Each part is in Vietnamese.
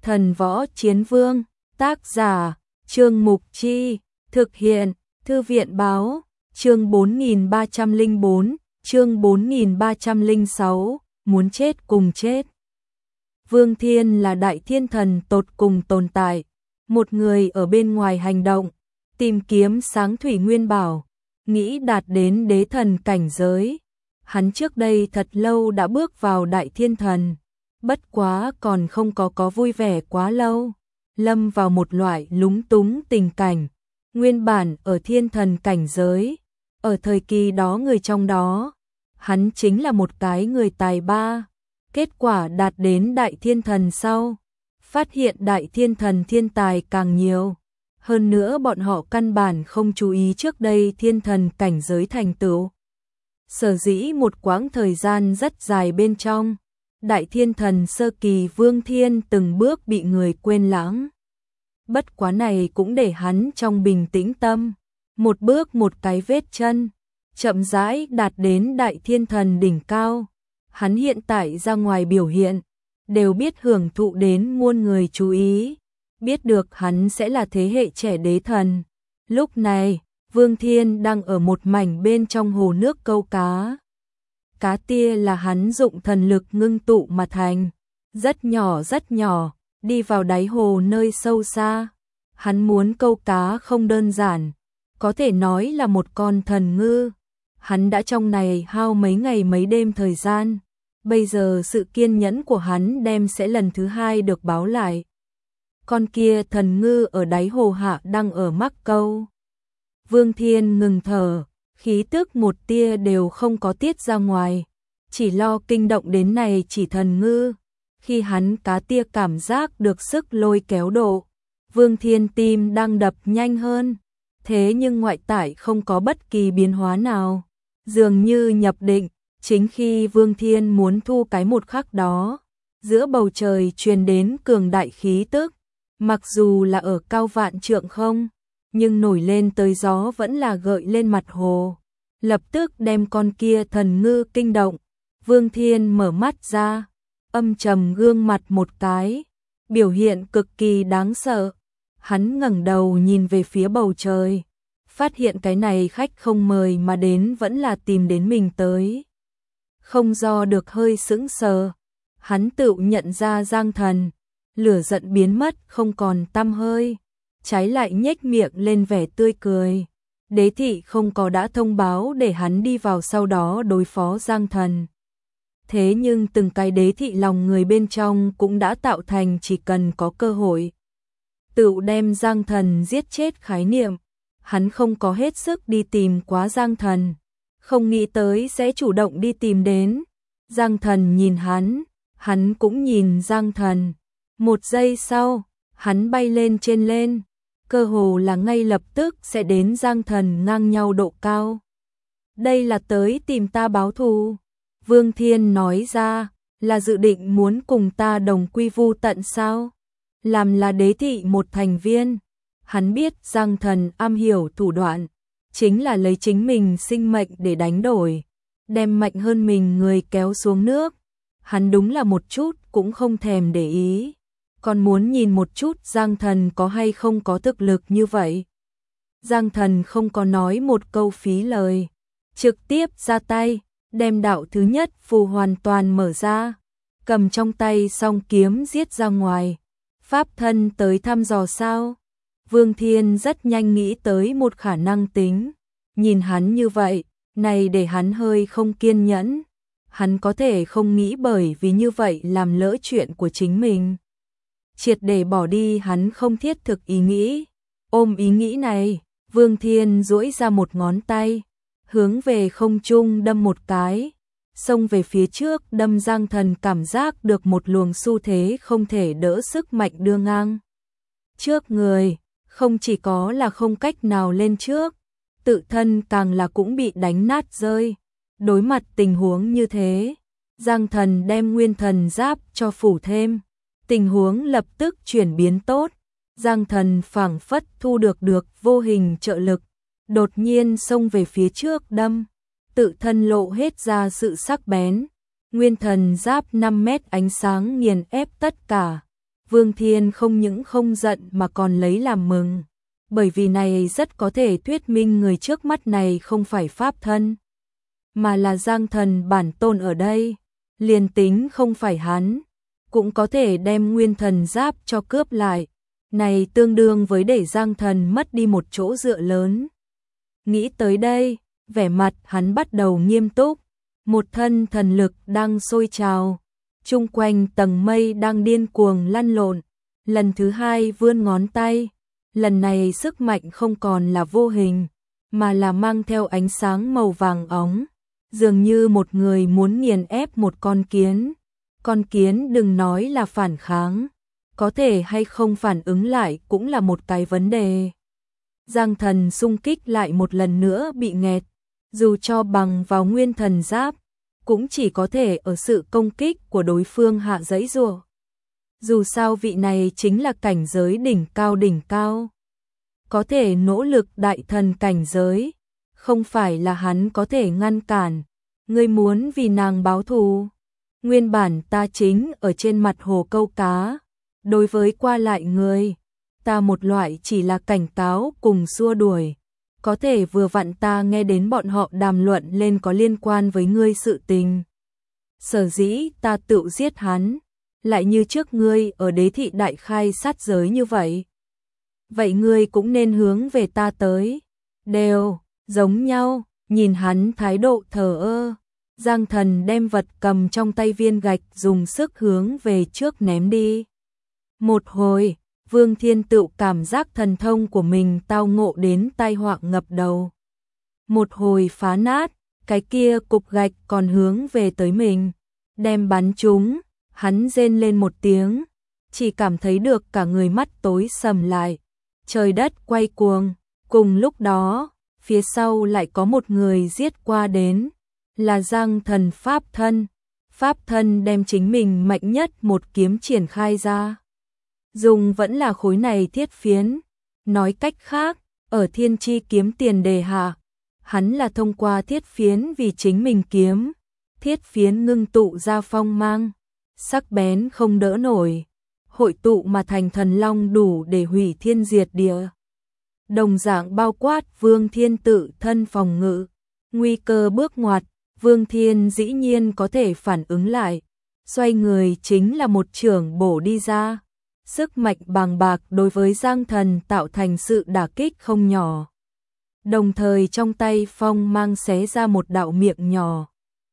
Thần Võ Chiến Vương, tác giả, Trương Mục Chi, thực hiện, Thư viện Báo, chương 4304, chương 4306, muốn chết cùng chết. Vương Thiên là đại thiên thần tột cùng tồn tại, một người ở bên ngoài hành động, tìm kiếm sáng thủy nguyên bảo, nghĩ đạt đến đế thần cảnh giới. Hắn trước đây thật lâu đã bước vào đại thiên thần, bất quá còn không có vui vẻ quá lâu, lâm vào một loại lúng túng tình cảnh. Nguyên bản ở thiên thần cảnh giới, ở thời kỳ đó người trong đó, hắn chính là một cái người tài ba. Kết quả đạt đến đại thiên thần sau, phát hiện đại thiên thần thiên tài càng nhiều. Hơn nữa bọn họ căn bản không chú ý trước đây thiên thần cảnh giới thành tựu. Sở dĩ một quãng thời gian rất dài bên trong, đại thiên thần sơ kỳ Vương Thiên từng bước bị người quên lãng. Bất quá này cũng để hắn trong bình tĩnh tâm, một bước một cái vết chân, chậm rãi đạt đến đại thiên thần đỉnh cao. Hắn hiện tại ra ngoài biểu hiện, đều biết hưởng thụ đến muôn người chú ý, biết được hắn sẽ là thế hệ trẻ đế thần. Lúc này, Vương Thiên đang ở một mảnh bên trong hồ nước câu cá. Cá tia là hắn dụng thần lực ngưng tụ mà thành, rất nhỏ, đi vào đáy hồ nơi sâu xa. Hắn muốn câu cá không đơn giản, có thể nói là một con thần ngư. Hắn đã trong này hao mấy ngày mấy đêm thời gian, bây giờ sự kiên nhẫn của hắn đem sẽ lần thứ hai được báo lại. Con kia thần ngư ở đáy hồ hạ đang ở mắc câu. Vương Thiên ngừng thở, khí tức một tia đều không có tiết ra ngoài, chỉ lo kinh động đến này chỉ thần ngư. Khi hắn cá tia cảm giác được sức lôi kéo độ, Vương Thiên tim đang đập nhanh hơn, thế nhưng ngoại tại không có bất kỳ biến hóa nào, dường như nhập định. Chính khi Vương Thiên muốn thu cái một khắc đó, giữa bầu trời truyền đến cường đại khí tức, mặc dù là ở cao vạn trượng không, nhưng nổi lên tới gió vẫn là gợi lên mặt hồ, lập tức đem con kia thần ngư kinh động. Vương Thiên mở mắt ra, âm trầm gương mặt một cái, biểu hiện cực kỳ đáng sợ. Hắn ngẩng đầu nhìn về phía bầu trời, phát hiện cái này khách không mời mà đến vẫn là tìm đến mình tới. Không do được hơi sững sờ, hắn tự nhận ra Giang Thần, lửa giận biến mất không còn tăm hơi, trái lại nhếch miệng lên vẻ tươi cười. Đế thị không có đã thông báo để hắn đi vào sau đó đối phó Giang Thần. Thế nhưng từng cái đế thị lòng người bên trong cũng đã tạo thành chỉ cần có cơ hội tự đem Giang Thần giết chết khái niệm. Hắn không có hết sức đi tìm quá Giang Thần, không nghĩ tới sẽ chủ động đi tìm đến. Giang Thần nhìn hắn cũng nhìn Giang Thần. Một giây sau, hắn bay lên trên lên, cơ hồ là ngay lập tức sẽ đến Giang Thần ngang nhau độ cao. Đây là tới tìm ta báo thù. Vương Thiên nói ra, là dự định muốn cùng ta đồng quy vu tận sao? Làm là đế thị một thành viên, hắn biết Giang Thần am hiểu thủ đoạn, chính là lấy chính mình sinh mệnh để đánh đổi, đem mạnh hơn mình người kéo xuống nước. Hắn đúng là một chút cũng không thèm để ý, còn muốn nhìn một chút Giang Thần có hay không có thực lực như vậy. Giang Thần không có nói một câu phí lời, trực tiếp ra tay, đem đạo thứ nhất phù hoàn toàn mở ra, cầm trong tay song kiếm giết ra ngoài. Pháp thân tới thăm dò sao? Vương Thiên rất nhanh nghĩ tới một khả năng tính, nhìn hắn như vậy, này để hắn hơi không kiên nhẫn. Hắn có thể không nghĩ bởi vì như vậy làm lỡ chuyện của chính mình. Triệt để bỏ đi hắn không thiết thực ý nghĩ. Ôm ý nghĩ này, Vương Thiên duỗi ra một ngón tay, hướng về không trung đâm một cái, xông về phía trước đâm. Giang Thần cảm giác được một luồng xu thế không thể đỡ sức mạnh đưa ngang trước người, không chỉ có là không cách nào lên trước, tự thân càng là cũng bị đánh nát rơi. Đối mặt tình huống như thế, Giang Thần đem nguyên thần giáp cho phủ thêm, tình huống lập tức chuyển biến tốt. Giang Thần phảng phất thu được vô hình trợ lực, đột nhiên xông về phía trước đâm, tự thân lộ hết ra sự sắc bén. Nguyên thần giáp 5 mét ánh sáng nghiền ép tất cả. Vương Thiên không những không giận mà còn lấy làm mừng, bởi vì này rất có thể thuyết minh người trước mắt này không phải pháp thân, mà là Giang Thần bản tôn ở đây, liền tính không phải hắn, cũng có thể đem nguyên thần giáp cho cướp lại, này tương đương với để Giang Thần mất đi một chỗ dựa lớn. Nghĩ tới đây, vẻ mặt hắn bắt đầu nghiêm túc, một thân thần lực đang sôi trào, chung quanh tầng mây đang điên cuồng lăn lộn, lần thứ hai vươn ngón tay, lần này sức mạnh không còn là vô hình, mà là mang theo ánh sáng màu vàng óng, dường như một người muốn nghiền ép một con kiến đừng nói là phản kháng, có thể hay không phản ứng lại cũng là một cái vấn đề. Giang Thần xung kích lại một lần nữa bị nghẹt, dù cho bằng vào nguyên thần giáp, cũng chỉ có thể ở sự công kích của đối phương hạ giãy giụa. Dù sao vị này chính là cảnh giới đỉnh cao, có thể nỗ lực đại thần cảnh giới, không phải là hắn có thể ngăn cản. Ngươi muốn vì nàng báo thù? Nguyên bản ta chính ở trên mặt hồ câu cá, đối với qua lại người, ta một loại chỉ là cảnh cáo cùng xua đuổi, có thể vừa vặn ta nghe đến bọn họ đàm luận lên có liên quan với ngươi sự tình. Sở dĩ ta tự giết hắn, lại như trước ngươi ở đế thị đại khai sát giới như vậy. Vậy ngươi cũng nên hướng về ta tới, đều, giống nhau, nhìn hắn thái độ thờ ơ. Giang Thần đem vật cầm trong tay viên gạch dùng sức hướng về trước ném đi. Một hồi, Vương Thiên tự cảm giác thần thông của mình tao ngộ đến tai họa ngập đầu. Một hồi phá nát, cái kia cục gạch còn hướng về tới mình, đem bắn trúng, hắn rên lên một tiếng, chỉ cảm thấy được cả người mắt tối sầm lại, trời đất quay cuồng, cùng lúc đó, phía sau lại có một người giết qua đến. Là Giang Thần Pháp thân đem chính mình mạnh nhất một kiếm triển khai ra. Dùng vẫn là khối này thiết phiến, nói cách khác, ở thiên chi kiếm tiền đề hạ, hắn là thông qua thiết phiến vì chính mình kiếm, thiết phiến ngưng tụ ra phong mang, sắc bén không đỡ nổi, hội tụ mà thành thần long đủ để hủy thiên diệt địa. Đồng dạng bao quát Vương Thiên tự thân phòng ngự, nguy cơ bước ngoặt. Vương Thiên dĩ nhiên có thể phản ứng lại, xoay người chính là một chưởng bổ đi ra, sức mạnh bàng bạc đối với Giang Thần tạo thành sự đả kích không nhỏ. Đồng thời trong tay phong mang xé ra một đạo miệng nhỏ,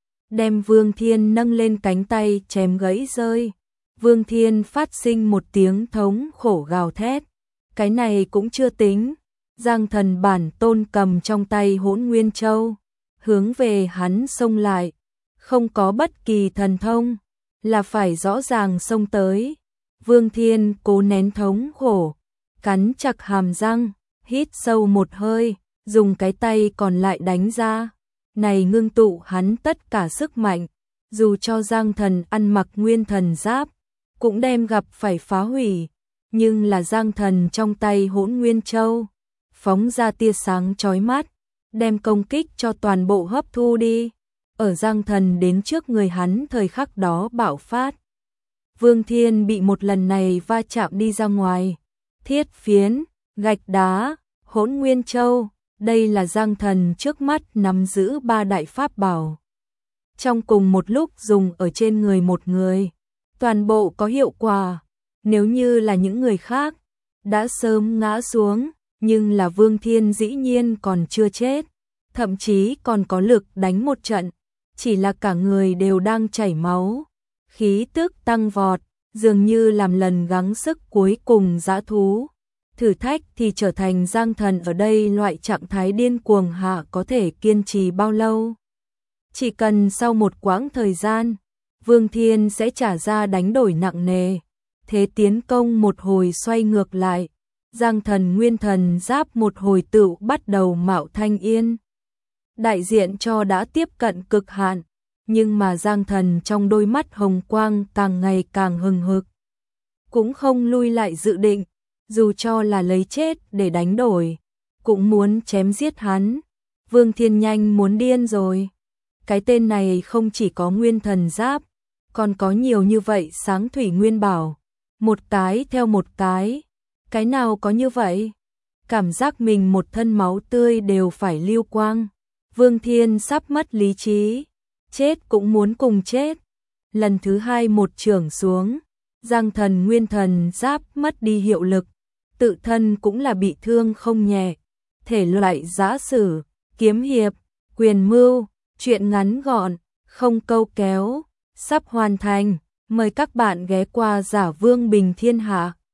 đem Vương Thiên nâng lên cánh tay chém gãy rơi. Vương Thiên phát sinh một tiếng thống khổ gào thét, cái này cũng chưa tính, Giang Thần bản tôn cầm trong tay Hỗn Nguyên Châu, hướng về hắn xông lại, không có bất kỳ thần thông, là phải rõ ràng xông tới. Vương Thiên cố nén thống khổ, cắn chặt hàm răng, hít sâu một hơi, dùng cái tay còn lại đánh ra, này ngưng tụ hắn tất cả sức mạnh, dù cho Giang Thần ăn mặc nguyên thần giáp, cũng đem gặp phải phá hủy, nhưng là Giang Thần trong tay Hỗn Nguyên Châu, phóng ra tia sáng chói mắt, đem công kích cho toàn bộ hấp thu đi, ở Giang Thần đến trước người hắn thời khắc đó bạo phát. Vương Thiên bị một lần này va chạm đi ra ngoài, thiết phiến, gạch đá, Hỗn Nguyên Châu, đây là Giang Thần trước mắt nắm giữ ba đại pháp bảo. Trong cùng một lúc dùng ở trên người một người, toàn bộ có hiệu quả, nếu như là những người khác, đã sớm ngã xuống. Nhưng là Vương Thiên dĩ nhiên còn chưa chết, thậm chí còn có lực đánh một trận, chỉ là cả người đều đang chảy máu, khí tức tăng vọt, dường như làm lần gắng sức cuối cùng dã thú. Thử thách thì trở thành Giang Thần ở đây loại trạng thái điên cuồng hạ có thể kiên trì bao lâu. Chỉ cần sau một quãng thời gian, Vương Thiên sẽ trả ra đánh đổi nặng nề, thế tiến công một hồi xoay ngược lại. Giang Thần nguyên thần giáp một hồi tự bắt đầu mạo thanh yên. Đại diện cho đã tiếp cận cực hạn, nhưng mà Giang Thần trong đôi mắt hồng quang càng ngày càng hừng hực. Cũng không lui lại dự định, dù cho là lấy chết để đánh đổi, cũng muốn chém giết hắn. Vương Thiên nhanh muốn điên rồi. Cái tên này không chỉ có nguyên thần giáp, còn có nhiều như vậy sáng thủy nguyên bảo. một cái theo một cái nào có như vậy? Cảm giác mình một thân máu tươi đều phải lưu quang. Vương Thiên sắp mất lý trí, chết cũng muốn cùng chết. Lần thứ hai một chưởng xuống, Giang Thần Nguyên Thần Giáp mất đi hiệu lực, tự thân cũng là bị thương không nhẹ. Thể loại giã sử, kiếm hiệp, quyền mưu, truyện ngắn gọn, không câu kéo, sắp hoàn thành. Mời các bạn ghé qua Giả Vương Bình Thiên Hạ.